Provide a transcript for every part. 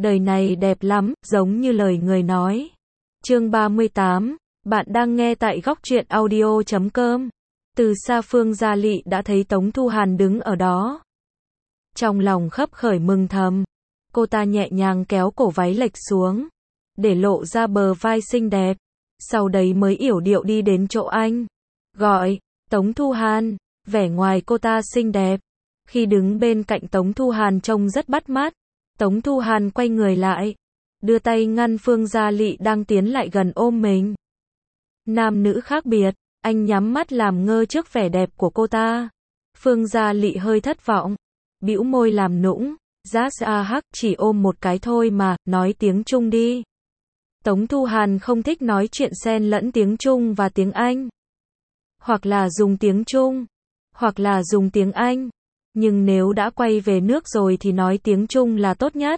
Đời này đẹp lắm, giống như lời người nói. Chương 38, bạn đang nghe tại góc truyện audio.com. Từ xa Phương Gia Lị đã thấy Tống Thu Hàn đứng ở đó. Trong lòng khấp khởi mừng thầm, cô ta nhẹ nhàng kéo cổ váy lệch xuống, để lộ ra bờ vai xinh đẹp. Sau đấy mới yểu điệu đi đến chỗ anh, gọi, Tống Thu Hàn. Vẻ ngoài cô ta xinh đẹp. Khi đứng bên cạnh Tống Thu Hàn trông rất bắt mắt. Tống Thu Hàn quay người lại, đưa tay ngăn Phương Gia Lị đang tiến lại gần ôm mình. Nam nữ khác biệt, anh nhắm mắt làm ngơ trước vẻ đẹp của cô ta. Phương Gia Lị hơi thất vọng, bĩu môi làm nũng, hắc, chỉ ôm một cái thôi mà, nói tiếng Trung đi. Tống Thu Hàn không thích nói chuyện xen lẫn tiếng Trung và tiếng Anh. Hoặc là dùng tiếng Trung, hoặc là dùng tiếng Anh. Nhưng nếu đã quay về nước rồi thì nói tiếng Trung là tốt nhất.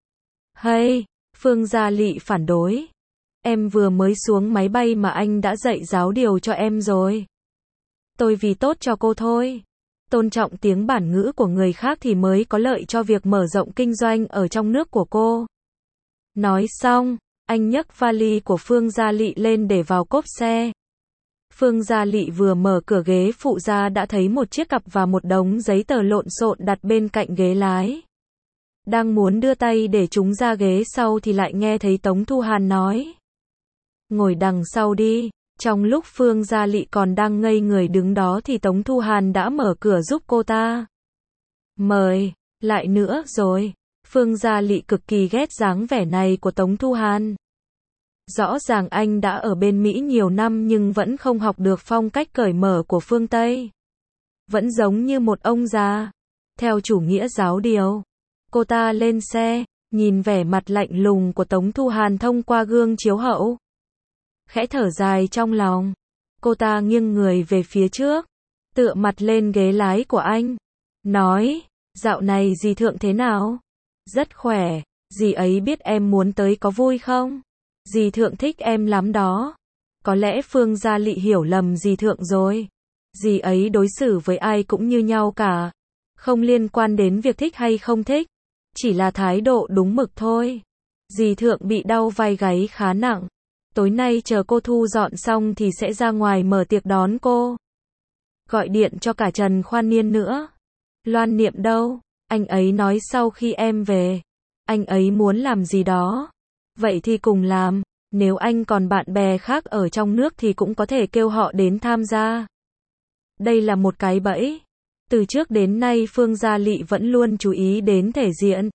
Hey, Phương Gia Lị phản đối. Em vừa mới xuống máy bay mà anh đã dạy giáo điều cho em rồi. Tôi vì tốt cho cô thôi. Tôn trọng tiếng bản ngữ của người khác thì mới có lợi cho việc mở rộng kinh doanh ở trong nước của cô. Nói xong, anh nhấc vali của Phương Gia Lị lên để vào cốp xe. Phương Gia Lị vừa mở cửa ghế phụ ra đã thấy một chiếc cặp và một đống giấy tờ lộn xộn đặt bên cạnh ghế lái. Đang muốn đưa tay để chúng ra ghế sau thì lại nghe thấy Tống Thu Hàn nói. Ngồi đằng sau đi. Trong lúc Phương Gia Lị còn đang ngây người đứng đó thì Tống Thu Hàn đã mở cửa giúp cô ta. Mời, lại nữa rồi. Phương Gia Lị cực kỳ ghét dáng vẻ này của Tống Thu Hàn. Rõ ràng anh đã ở bên Mỹ nhiều năm nhưng vẫn không học được phong cách cởi mở của phương Tây. Vẫn giống như một ông già. Theo chủ nghĩa giáo điều. Cô ta lên xe, nhìn vẻ mặt lạnh lùng của Tống Thu Hàn thông qua gương chiếu hậu. Khẽ thở dài trong lòng. Cô ta nghiêng người về phía trước, tựa mặt lên ghế lái của anh. Nói, dạo này dì Thượng thế nào? Rất khỏe, dì ấy biết em muốn tới có vui không? Dì Thượng thích em lắm đó. Có lẽ Phương Gia Lị hiểu lầm dì Thượng rồi. Dì ấy đối xử với ai cũng như nhau cả. Không liên quan đến việc thích hay không thích. Chỉ là thái độ đúng mực thôi. Dì Thượng bị đau vai gáy khá nặng. Tối nay chờ cô thu dọn xong thì sẽ ra ngoài mở tiệc đón cô. Gọi điện cho cả Trần Khoan Niên nữa. Loan Niệm đâu? Anh ấy nói sau khi em về, anh ấy muốn làm gì đó. Vậy thì cùng làm. Nếu anh còn bạn bè khác ở trong nước thì cũng có thể kêu họ đến tham gia. Đây là một cái bẫy. Từ trước đến nay Phương Gia Lị vẫn luôn chú ý đến thể diện.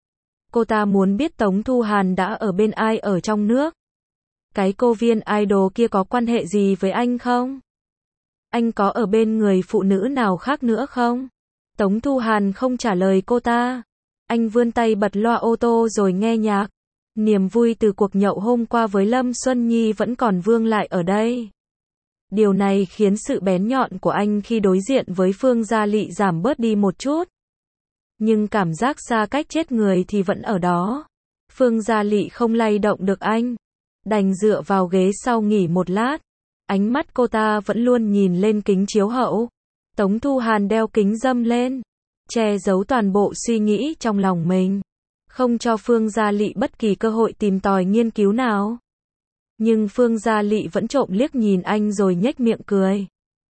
Cô ta muốn biết Tống Thu Hàn đã ở bên ai ở trong nước. Cái cô viên idol kia có quan hệ gì với anh không? Anh có ở bên người phụ nữ nào khác nữa không? Tống Thu Hàn không trả lời cô ta. Anh vươn tay bật loa ô tô rồi nghe nhạc. Niềm vui từ cuộc nhậu hôm qua với Lâm Xuân Nhi vẫn còn vương lại ở đây. Điều này khiến sự bén nhọn của anh khi đối diện với Phương Gia Lị giảm bớt đi một chút. Nhưng cảm giác xa cách chết người thì vẫn ở đó. Phương Gia Lị không lay động được anh. Đành dựa vào ghế sau nghỉ một lát. Ánh mắt cô ta vẫn luôn nhìn lên kính chiếu hậu. Tống Thu Hàn đeo kính râm lên, che giấu toàn bộ suy nghĩ trong lòng mình. Không cho Phương Gia Lị bất kỳ cơ hội tìm tòi nghiên cứu nào. Nhưng Phương Gia Lị vẫn trộm liếc nhìn anh rồi nhếch miệng cười.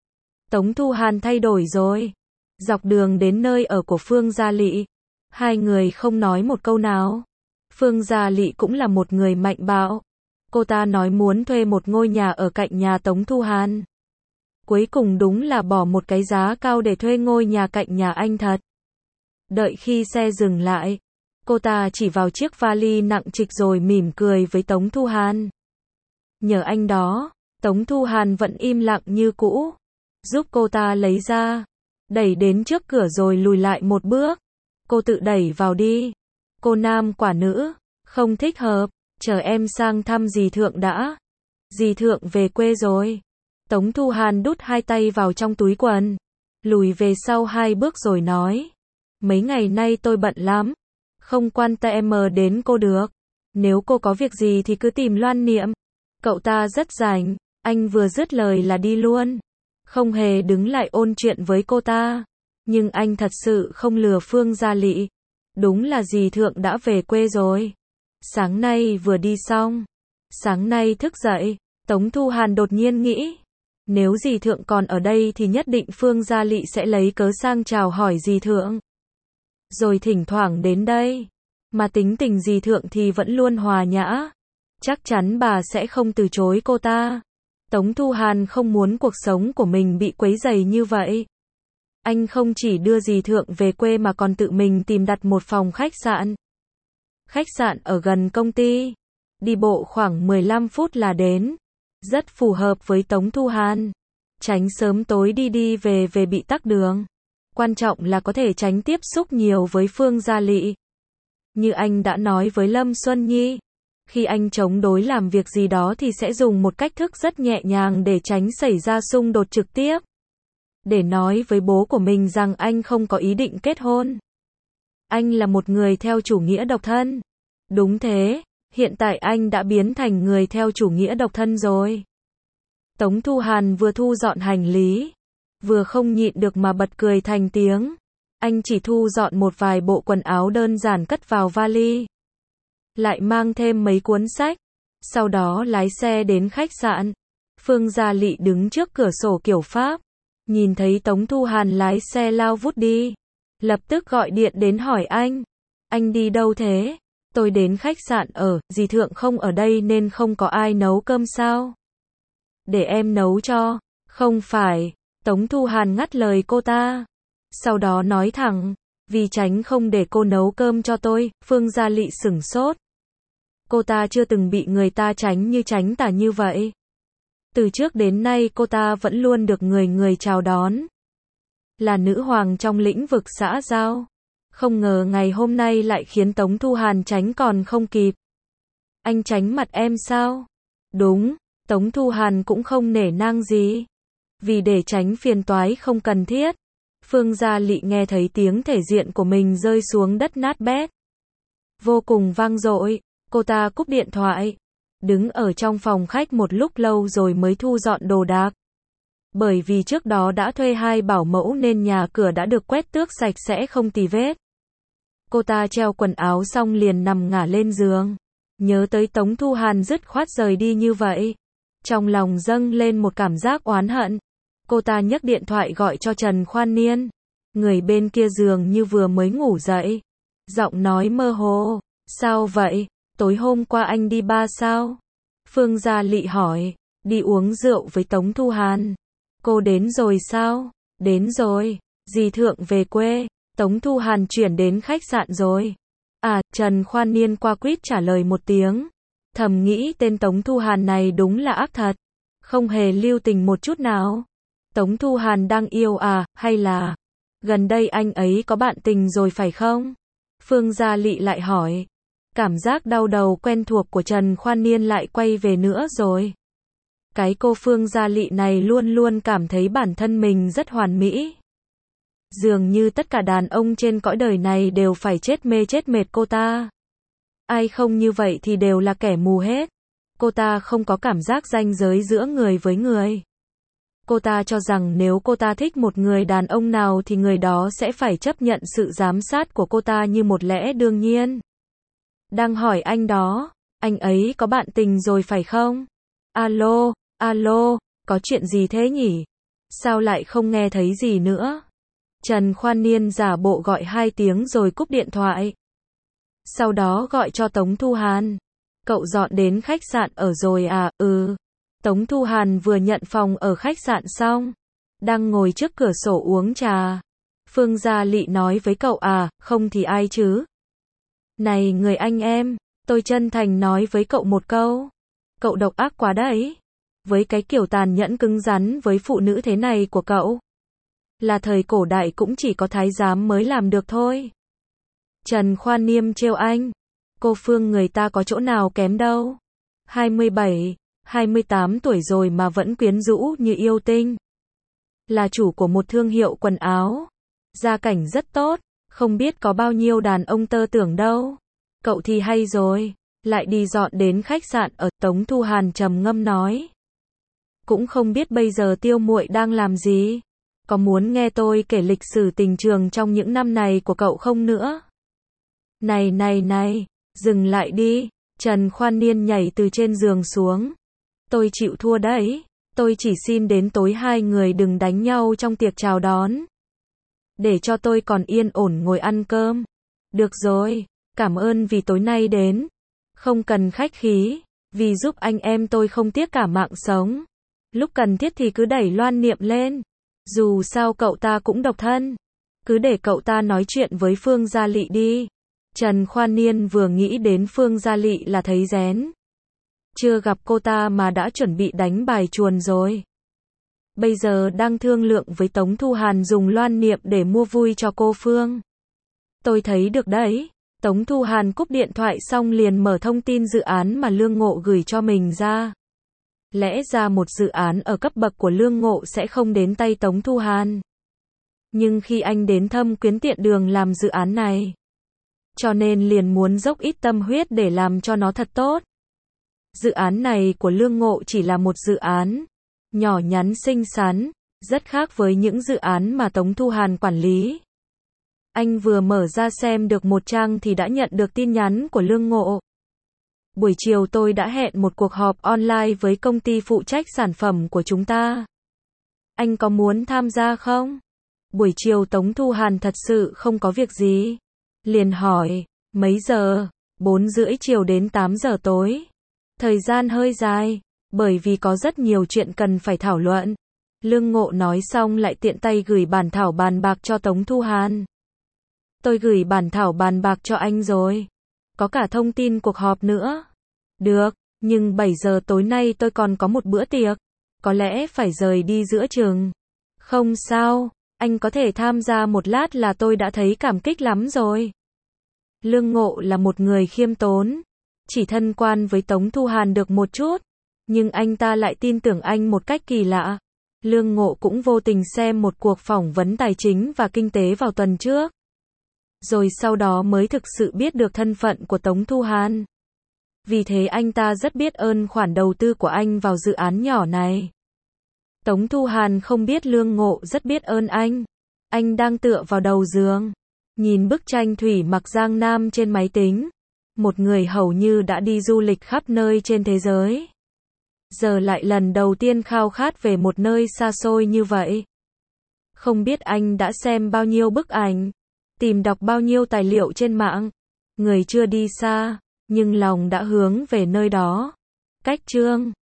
Tống Thu Hàn thay đổi rồi. Dọc đường đến nơi ở của Phương Gia Lị, hai người không nói một câu nào. Phương Gia Lị cũng là một người mạnh bạo. Cô ta nói muốn thuê một ngôi nhà ở cạnh nhà Tống Thu Hàn. Cuối cùng đúng là bỏ một cái giá cao để thuê ngôi nhà cạnh nhà anh thật. Đợi khi xe dừng lại, cô ta chỉ vào chiếc vali nặng trịch rồi mỉm cười với Tống Thu Hàn. Nhờ anh đó. Tống Thu Hàn vẫn im lặng như cũ. Giúp cô ta lấy ra. Đẩy đến trước cửa rồi lùi lại một bước. Cô tự đẩy vào đi. Cô nam quả nữ. Không thích hợp. Chờ em sang thăm dì Thượng đã. Dì Thượng về quê rồi. Tống Thu Hàn đút hai tay vào trong túi quần. Lùi về sau hai bước rồi nói. Mấy ngày nay tôi bận lắm. Không quan tâm đến cô được. Nếu cô có việc gì thì cứ tìm Loan Niệm. Cậu ta rất rảnh. Anh vừa dứt lời là đi luôn. Không hề đứng lại ôn chuyện với cô ta. Nhưng anh thật sự không lừa Phương Gia Lị. Đúng là dì Thượng đã về quê rồi. Sáng nay vừa đi xong. Sáng nay thức dậy, Tống Thu Hàn đột nhiên nghĩ. Nếu dì Thượng còn ở đây thì nhất định Phương Gia Lị sẽ lấy cớ sang chào hỏi dì Thượng. Rồi thỉnh thoảng đến đây. Mà tính tình dì Thượng thì vẫn luôn hòa nhã. Chắc chắn bà sẽ không từ chối cô ta. Tống Thu Hàn không muốn cuộc sống của mình bị quấy rầy như vậy. Anh không chỉ đưa dì Thượng về quê mà còn tự mình tìm đặt một phòng khách sạn. Khách sạn ở gần công ty. Đi bộ khoảng 15 phút là đến. Rất phù hợp với Tống Thu Hàn. Tránh sớm tối đi đi về về bị tắc đường. Quan trọng là có thể tránh tiếp xúc nhiều với Phương Gia Lị. Như anh đã nói với Lâm Xuân Nhi. Khi anh chống đối làm việc gì đó thì sẽ dùng một cách thức rất nhẹ nhàng để tránh xảy ra xung đột trực tiếp. Để nói với bố của mình rằng anh không có ý định kết hôn. Anh là một người theo chủ nghĩa độc thân. Đúng thế, hiện tại anh đã biến thành người theo chủ nghĩa độc thân rồi. Tống Thu Hàn vừa thu dọn hành lý, vừa không nhịn được mà bật cười thành tiếng. Anh chỉ thu dọn một vài bộ quần áo đơn giản cất vào vali. Lại mang thêm mấy cuốn sách. Sau đó lái xe đến khách sạn. Phương Gia Lị đứng trước cửa sổ kiểu Pháp. Nhìn thấy Tống Thu Hàn lái xe lao vút đi. Lập tức gọi điện đến hỏi anh. Anh đi đâu thế? Tôi đến khách sạn ở, dì Thượng không ở đây nên không có ai nấu cơm sao? Để em nấu cho. Không phải. Tống Thu Hàn ngắt lời cô ta. Sau đó nói thẳng. Vì tránh không để cô nấu cơm cho tôi. Phương Gia Lị sửng sốt. Cô ta chưa từng bị người ta tránh tà như vậy. Từ trước đến nay cô ta vẫn luôn được người chào đón. Là nữ hoàng trong lĩnh vực xã giao. Không ngờ ngày hôm nay lại khiến Tống Thu Hàn tránh còn không kịp. Anh tránh mặt em sao? Đúng, Tống Thu Hàn cũng không nể nang gì. Vì để tránh phiền toái không cần thiết. Phương Gia Lị nghe thấy tiếng thể diện của mình rơi xuống đất nát bét. Vô cùng vang dội, cô ta cúp điện thoại. Đứng ở trong phòng khách một lúc lâu rồi mới thu dọn đồ đạc. Bởi vì trước đó đã thuê 2 bảo mẫu nên nhà cửa đã được quét tước sạch sẽ không tì vết. Cô ta treo quần áo xong liền nằm ngả lên giường. Nhớ tới Tống Thu Hàn dứt khoát rời đi như vậy. Trong lòng dâng lên một cảm giác oán hận. Cô ta nhấc điện thoại gọi cho Trần Khoan Niên. Người bên kia giường như vừa mới ngủ dậy. Giọng nói mơ hồ. Sao vậy? Tối hôm qua anh đi bar sao? Phương Gia Lị hỏi. Đi uống rượu với Tống Thu Hàn. Cô đến rồi sao? Đến rồi. Dì Thượng về quê. Tống Thu Hàn chuyển đến khách sạn rồi. À, Trần Khoan Niên qua quýt trả lời một tiếng. Thầm nghĩ tên Tống Thu Hàn này đúng là ác thật. Không hề lưu tình một chút nào. Tống Thu Hàn đang yêu à, hay là gần đây anh ấy có bạn tình rồi phải không? Phương Gia Lị lại hỏi. Cảm giác đau đầu quen thuộc của Trần Khoan Niên lại quay về nữa rồi. Cái cô Phương Gia Lị này luôn luôn cảm thấy bản thân mình rất hoàn mỹ. Dường như tất cả đàn ông trên cõi đời này đều phải chết mê chết mệt cô ta. Ai không như vậy thì đều là kẻ mù hết. Cô ta không có cảm giác ranh giới giữa người với người. Cô ta cho rằng nếu cô ta thích một người đàn ông nào thì người đó sẽ phải chấp nhận sự giám sát của cô ta như một lẽ đương nhiên. Đang hỏi anh đó, anh ấy có bạn tình rồi phải không? Alo, alo, có chuyện gì thế nhỉ? Sao lại không nghe thấy gì nữa? Trần Khoan Niên giả bộ gọi 2 tiếng rồi cúp điện thoại. Sau đó gọi cho Tống Thu Hàn. Cậu dọn đến khách sạn ở rồi à? Ừ. Tống Thu Hàn vừa nhận phòng ở khách sạn xong. Đang ngồi trước cửa sổ uống trà. Phương Gia Lị nói với cậu à, không thì ai chứ? Này người anh em, tôi chân thành nói với cậu một câu. Cậu độc ác quá đấy. Với cái kiểu tàn nhẫn cứng rắn với phụ nữ thế này của cậu. Là thời cổ đại cũng chỉ có thái giám mới làm được thôi. Trần Khoan Niên trêu anh. Cô Phương người ta có chỗ nào kém đâu. 27, 28 tuổi rồi mà vẫn quyến rũ như yêu tinh. Là chủ của một thương hiệu quần áo. Gia cảnh rất tốt. Không biết có bao nhiêu đàn ông tơ tưởng đâu. Cậu thì hay rồi. Lại đi dọn đến khách sạn ở. Tống Thu Hàn trầm ngâm nói. Cũng không biết bây giờ Tiêu muội đang làm gì. Có muốn nghe tôi kể lịch sử tình trường trong những năm này của cậu không nữa? Này, dừng lại đi. Trần Khoan Niên nhảy từ trên giường xuống. Tôi chịu thua đấy. Tôi chỉ xin đến tối hai người đừng đánh nhau trong tiệc chào đón. Để cho tôi còn yên ổn ngồi ăn cơm. Được rồi, cảm ơn vì tối nay đến. Không cần khách khí, vì giúp anh em tôi không tiếc cả mạng sống. Lúc cần thiết thì cứ đẩy Loan Niệm lên. Dù sao cậu ta cũng độc thân. Cứ để cậu ta nói chuyện với Phương Gia Lị đi. Trần Khoan Niên vừa nghĩ đến Phương Gia Lị là thấy rén. Chưa gặp cô ta mà đã chuẩn bị đánh bài chuồn rồi. Bây giờ đang thương lượng với Tống Thu Hàn dùng Loan Niệm để mua vui cho cô Phương. Tôi thấy được đấy. Tống Thu Hàn cúp điện thoại xong liền mở thông tin dự án mà Lương Ngộ gửi cho mình ra. Lẽ ra một dự án ở cấp bậc của Lương Ngộ sẽ không đến tay Tống Thu Hàn. Nhưng khi anh đến Thâm Quyến Tiện Đường làm dự án này, cho nên liền muốn dốc ít tâm huyết để làm cho nó thật tốt. Dự án này của Lương Ngộ chỉ là một dự án nhỏ nhắn xinh xắn, rất khác với những dự án mà Tống Thu Hàn quản lý. Anh vừa mở ra xem được một trang thì đã nhận được tin nhắn của Lương Ngộ. Buổi chiều tôi đã hẹn một cuộc họp online với công ty phụ trách sản phẩm của chúng ta. Anh có muốn tham gia không? Buổi chiều Tống Thu Hàn thật sự không có việc gì. Liền hỏi, mấy giờ? 4:30 chiều đến 8 giờ tối. Thời gian hơi dài, bởi vì có rất nhiều chuyện cần phải thảo luận. Lương Ngộ nói xong lại tiện tay gửi bản thảo bàn bạc cho Tống Thu Hàn. Tôi gửi bản thảo bàn bạc cho anh rồi. Có cả thông tin cuộc họp nữa. Được, nhưng 7 giờ tối nay tôi còn có một bữa tiệc. Có lẽ phải rời đi giữa chừng. Không sao, anh có thể tham gia một lát là tôi đã thấy cảm kích lắm rồi. Lương Ngộ là một người khiêm tốn. Chỉ thân quan với Tống Thu Hàn được một chút. Nhưng anh ta lại tin tưởng anh một cách kỳ lạ. Lương Ngộ cũng vô tình xem một cuộc phỏng vấn tài chính và kinh tế vào tuần trước. Rồi sau đó mới thực sự biết được thân phận của Tống Thu Hàn. Vì thế anh ta rất biết ơn khoản đầu tư của anh vào dự án nhỏ này. Tống Thu Hàn không biết Lương Ngộ rất biết ơn anh. Anh đang tựa vào đầu giường, nhìn bức tranh thủy mặc Giang Nam trên máy tính. Một người hầu như đã đi du lịch khắp nơi trên thế giới. Giờ lại lần đầu tiên khao khát về một nơi xa xôi như vậy. Không biết anh đã xem bao nhiêu bức ảnh, tìm đọc bao nhiêu tài liệu trên mạng. Người chưa đi xa, nhưng lòng đã hướng về nơi đó. Cách chương